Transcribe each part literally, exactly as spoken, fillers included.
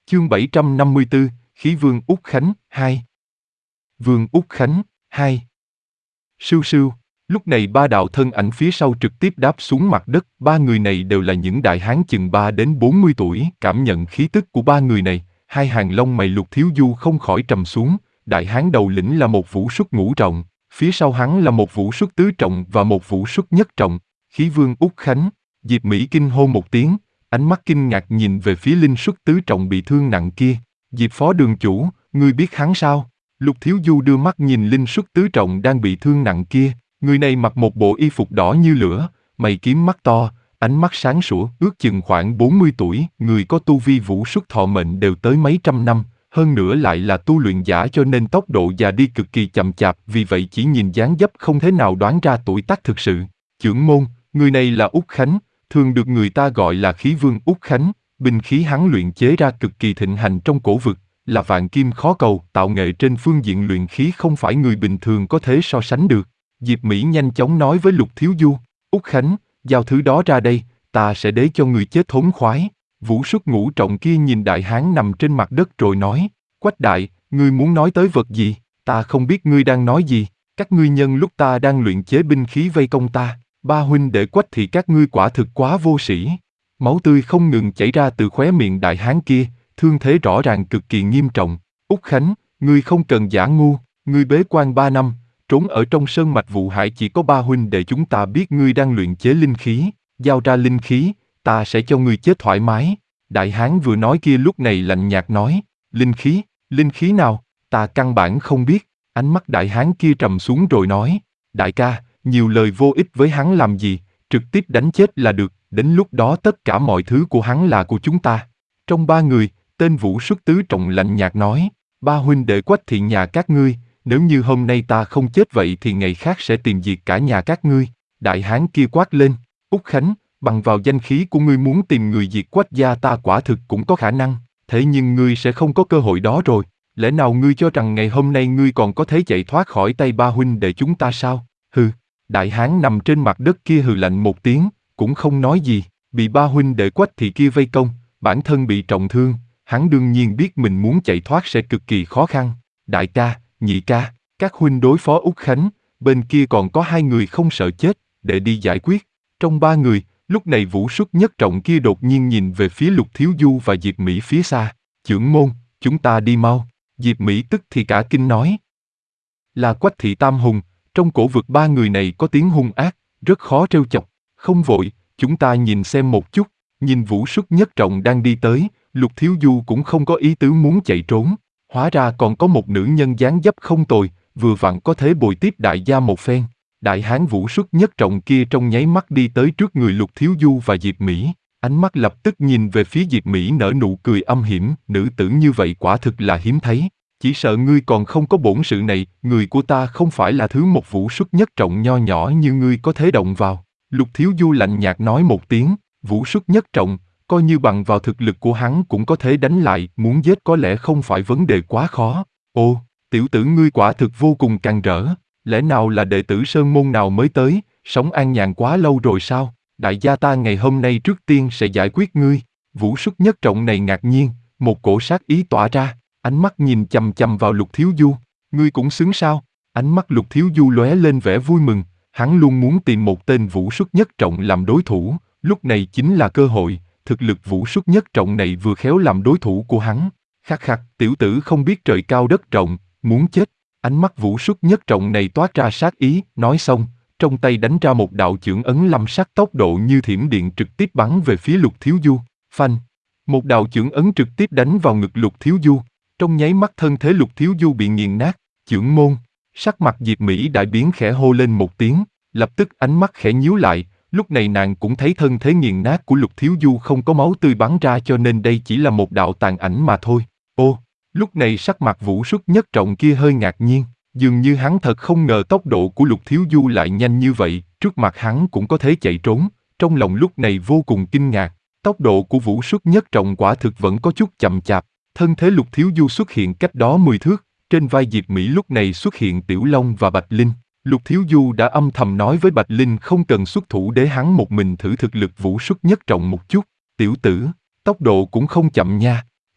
Chương bảy trăm năm mươi tư, Khí Vương Úc Khánh, hai. Vương Úc Khánh, hai. Sưu sưu, lúc này ba đạo thân ảnh phía sau trực tiếp đáp xuống mặt đất, ba người này đều là những đại hán chừng ba đến bốn mươi tuổi, cảm nhận khí tức của ba người này, hai hàng lông mày Lục Thiếu Du không khỏi trầm xuống, đại hán đầu lĩnh là một vũ xuất ngũ trọng, phía sau hắn là một vũ xuất tứ trọng và một vũ xuất nhất trọng, Khí Vương Úc Khánh, Diệp Mỹ kinh hô một tiếng, ánh mắt kinh ngạc nhìn về phía linh xuất tứ trọng bị thương nặng kia, Diệp phó đường chủ, ngươi biết hắn sao? Lục Thiếu Du đưa mắt nhìn linh xuất tứ trọng đang bị thương nặng kia, người này mặc một bộ y phục đỏ như lửa, mày kiếm mắt to, ánh mắt sáng sủa, ước chừng khoảng bốn mươi tuổi, người có tu vi vũ xuất thọ mệnh đều tới mấy trăm năm, hơn nữa lại là tu luyện giả cho nên tốc độ già đi cực kỳ chậm chạp, vì vậy chỉ nhìn dáng dấp không thể nào đoán ra tuổi tác thực sự. Chưởng môn, người này là Úc Khánh, thường được người ta gọi là Khí Vương Úc Khánh, binh khí hắn luyện chế ra cực kỳ thịnh hành trong cổ vực, là vạn kim khó cầu, tạo nghệ trên phương diện luyện khí không phải người bình thường có thể so sánh được. Diệp Mỹ nhanh chóng nói với Lục Thiếu Du, Úc Khánh, giao thứ đó ra đây, ta sẽ để cho người chết thốn khoái. Vũ xuất ngũ trọng kia nhìn đại hán nằm trên mặt đất rồi nói, Quách đại, ngươi muốn nói tới vật gì, ta không biết ngươi đang nói gì, các ngươi nhân lúc ta đang luyện chế binh khí vây công ta, ba huynh đệ Quách thì các ngươi quả thực quá vô sĩ. Máu tươi không ngừng chảy ra từ khóe miệng đại hán kia, thương thế rõ ràng cực kỳ nghiêm trọng. Úc Khánh, ngươi không cần giả ngu, ngươi bế quan ba năm, trốn ở trong sơn mạch Vụ Hải chỉ có ba huynh đệ chúng ta biết ngươi đang luyện chế linh khí, giao ra linh khí, ta sẽ cho ngươi chết thoải mái. Đại hán vừa nói kia lúc này lạnh nhạt nói, linh khí, linh khí nào, ta căn bản không biết. Ánh mắt đại hán kia trầm xuống rồi nói, đại ca, nhiều lời vô ích với hắn làm gì, trực tiếp đánh chết là được, đến lúc đó tất cả mọi thứ của hắn là của chúng ta. Trong ba người, tên Vũ xuất tứ trọng lạnh nhạt nói, ba huynh đệ Quách thì nhà các ngươi, nếu như hôm nay ta không chết vậy thì ngày khác sẽ tìm diệt cả nhà các ngươi. Đại hán kia quát lên, Úc Khánh, bằng vào danh khí của ngươi muốn tìm người diệt Quách gia ta quả thực cũng có khả năng, thế nhưng ngươi sẽ không có cơ hội đó rồi. Lẽ nào ngươi cho rằng ngày hôm nay ngươi còn có thể chạy thoát khỏi tay ba huynh đệ chúng ta sao? Hừ, đại hán nằm trên mặt đất kia hừ lạnh một tiếng, cũng không nói gì, bị ba huynh đệ Quách thì kia vây công, bản thân bị trọng thương, hắn đương nhiên biết mình muốn chạy thoát sẽ cực kỳ khó khăn. Đại ca, nhị ca, các huynh đối phó Úc Khánh, bên kia còn có hai người không sợ chết, để đi giải quyết. Trong ba người, lúc này vũ xuất nhất trọng kia đột nhiên nhìn về phía Lục Thiếu Du và Diệp Mỹ phía xa. Chưởng môn, chúng ta đi mau. Diệp Mỹ tức thì cả kinh nói. Là Quách thị tam hùng, trong cổ vực ba người này có tiếng hung ác, rất khó trêu chọc. Không vội, chúng ta nhìn xem một chút. Nhìn vũ xuất nhất trọng đang đi tới, Lục Thiếu Du cũng không có ý tứ muốn chạy trốn. Hóa ra còn có một nữ nhân dáng dấp không tồi, vừa vặn có thể bồi tiếp đại gia một phen. Đại hán vũ xuất nhất trọng kia trong nháy mắt đi tới trước người Lục Thiếu Du và Diệp Mỹ, ánh mắt lập tức nhìn về phía Diệp Mỹ nở nụ cười âm hiểm, nữ tử như vậy quả thực là hiếm thấy. Chỉ sợ ngươi còn không có bổn sự này, người của ta không phải là thứ một vũ xuất nhất trọng nho nhỏ như ngươi có thể động vào. Lục Thiếu Du lạnh nhạt nói một tiếng, vũ xuất nhất trọng, coi như bằng vào thực lực của hắn cũng có thể đánh lại, muốn giết có lẽ không phải vấn đề quá khó. Ồ, tiểu tử ngươi quả thực vô cùng càn rỡ, lẽ nào là đệ tử sơn môn nào mới tới, sống an nhàn quá lâu rồi sao? Đại gia ta ngày hôm nay trước tiên sẽ giải quyết ngươi. Vũ xuất nhất trọng này ngạc nhiên, một cổ sát ý tỏa ra, ánh mắt nhìn chằm chằm vào Lục Thiếu Du, ngươi cũng xứng sao? Ánh mắt Lục Thiếu Du lóe lên vẻ vui mừng, hắn luôn muốn tìm một tên vũ xuất nhất trọng làm đối thủ, lúc này chính là cơ hội. Thực lực vũ xuất nhất trọng này vừa khéo làm đối thủ của hắn. Khắc khắc, tiểu tử không biết trời cao đất rộng, muốn chết. Ánh mắt vũ xuất nhất trọng này toát ra sát ý, nói xong, trong tay đánh ra một đạo chưởng ấn lâm sắc tốc độ như thiểm điện trực tiếp bắn về phía Lục Thiếu Du. Phanh! Một đạo chưởng ấn trực tiếp đánh vào ngực Lục Thiếu Du. Trong nháy mắt thân thế Lục Thiếu Du bị nghiền nát. Chưởng môn! Sắc mặt Diệp Mỹ đại biến khẽ hô lên một tiếng, lập tức ánh mắt khẽ nhíu lại. Lúc này nàng cũng thấy thân thế nghiền nát của Lục Thiếu Du không có máu tươi bắn ra cho nên đây chỉ là một đạo tàn ảnh mà thôi. Ô, lúc này sắc mặt vũ xuất nhất trọng kia hơi ngạc nhiên, dường như hắn thật không ngờ tốc độ của Lục Thiếu Du lại nhanh như vậy, trước mặt hắn cũng có thể chạy trốn, trong lòng lúc này vô cùng kinh ngạc, tốc độ của vũ xuất nhất trọng quả thực vẫn có chút chậm chạp, thân thế Lục Thiếu Du xuất hiện cách đó mười thước, trên vai Diệp Mỹ lúc này xuất hiện Tiểu Long và Bạch Linh. Lục Thiếu Du đã âm thầm nói với Bạch Linh không cần xuất thủ để hắn một mình thử thực lực vũ xuất nhất trọng một chút. Tiểu tử, tốc độ cũng không chậm nha.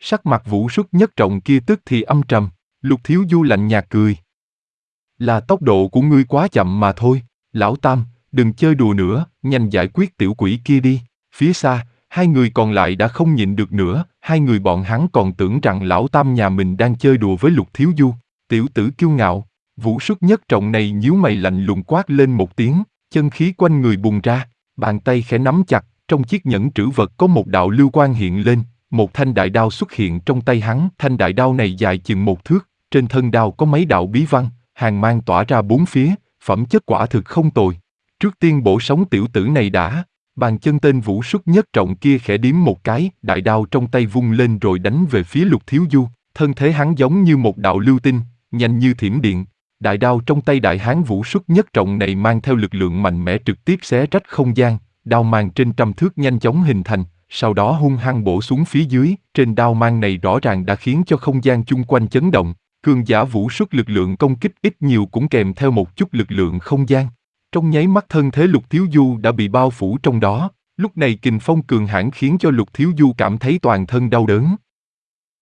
Sắc mặt Vũ Xuất Nhất Trọng kia tức thì âm trầm, Lục Thiếu Du lạnh nhạt cười. Là tốc độ của ngươi quá chậm mà thôi, Lão Tam, đừng chơi đùa nữa, nhanh giải quyết tiểu quỷ kia đi. Phía xa, hai người còn lại đã không nhịn được nữa, hai người bọn hắn còn tưởng rằng Lão Tam nhà mình đang chơi đùa với Lục Thiếu Du. Tiểu tử kiêu ngạo, Vũ Xuất Nhất Trọng này nhíu mày lạnh lùng quát lên một tiếng, chân khí quanh người bùng ra, bàn tay khẽ nắm chặt, trong chiếc nhẫn trữ vật có một đạo lưu quang hiện lên, một thanh đại đao xuất hiện trong tay hắn, thanh đại đao này dài chừng một thước, trên thân đao có mấy đạo bí văn, hàn mang tỏa ra bốn phía, phẩm chất quả thực không tồi. Trước tiên bổ sống tiểu tử này đã, bàn chân tên Vũ Xuất Nhất Trọng kia khẽ điếm một cái, đại đao trong tay vung lên rồi đánh về phía Lục Thiếu Du, thân thế hắn giống như một đạo lưu tinh, nhanh như thiểm điện. Đại đao trong tay đại hán Vũ Xuất Nhất Trọng này mang theo lực lượng mạnh mẽ trực tiếp xé rách không gian, đao mang trên trăm thước nhanh chóng hình thành, sau đó hung hăng bổ xuống phía dưới, trên đao mang này rõ ràng đã khiến cho không gian chung quanh chấn động, cường giả Vũ Xuất lực lượng công kích ít nhiều cũng kèm theo một chút lực lượng không gian. Trong nháy mắt thân thế Lục Thiếu Du đã bị bao phủ trong đó, lúc này kình phong cường hãn khiến cho Lục Thiếu Du cảm thấy toàn thân đau đớn.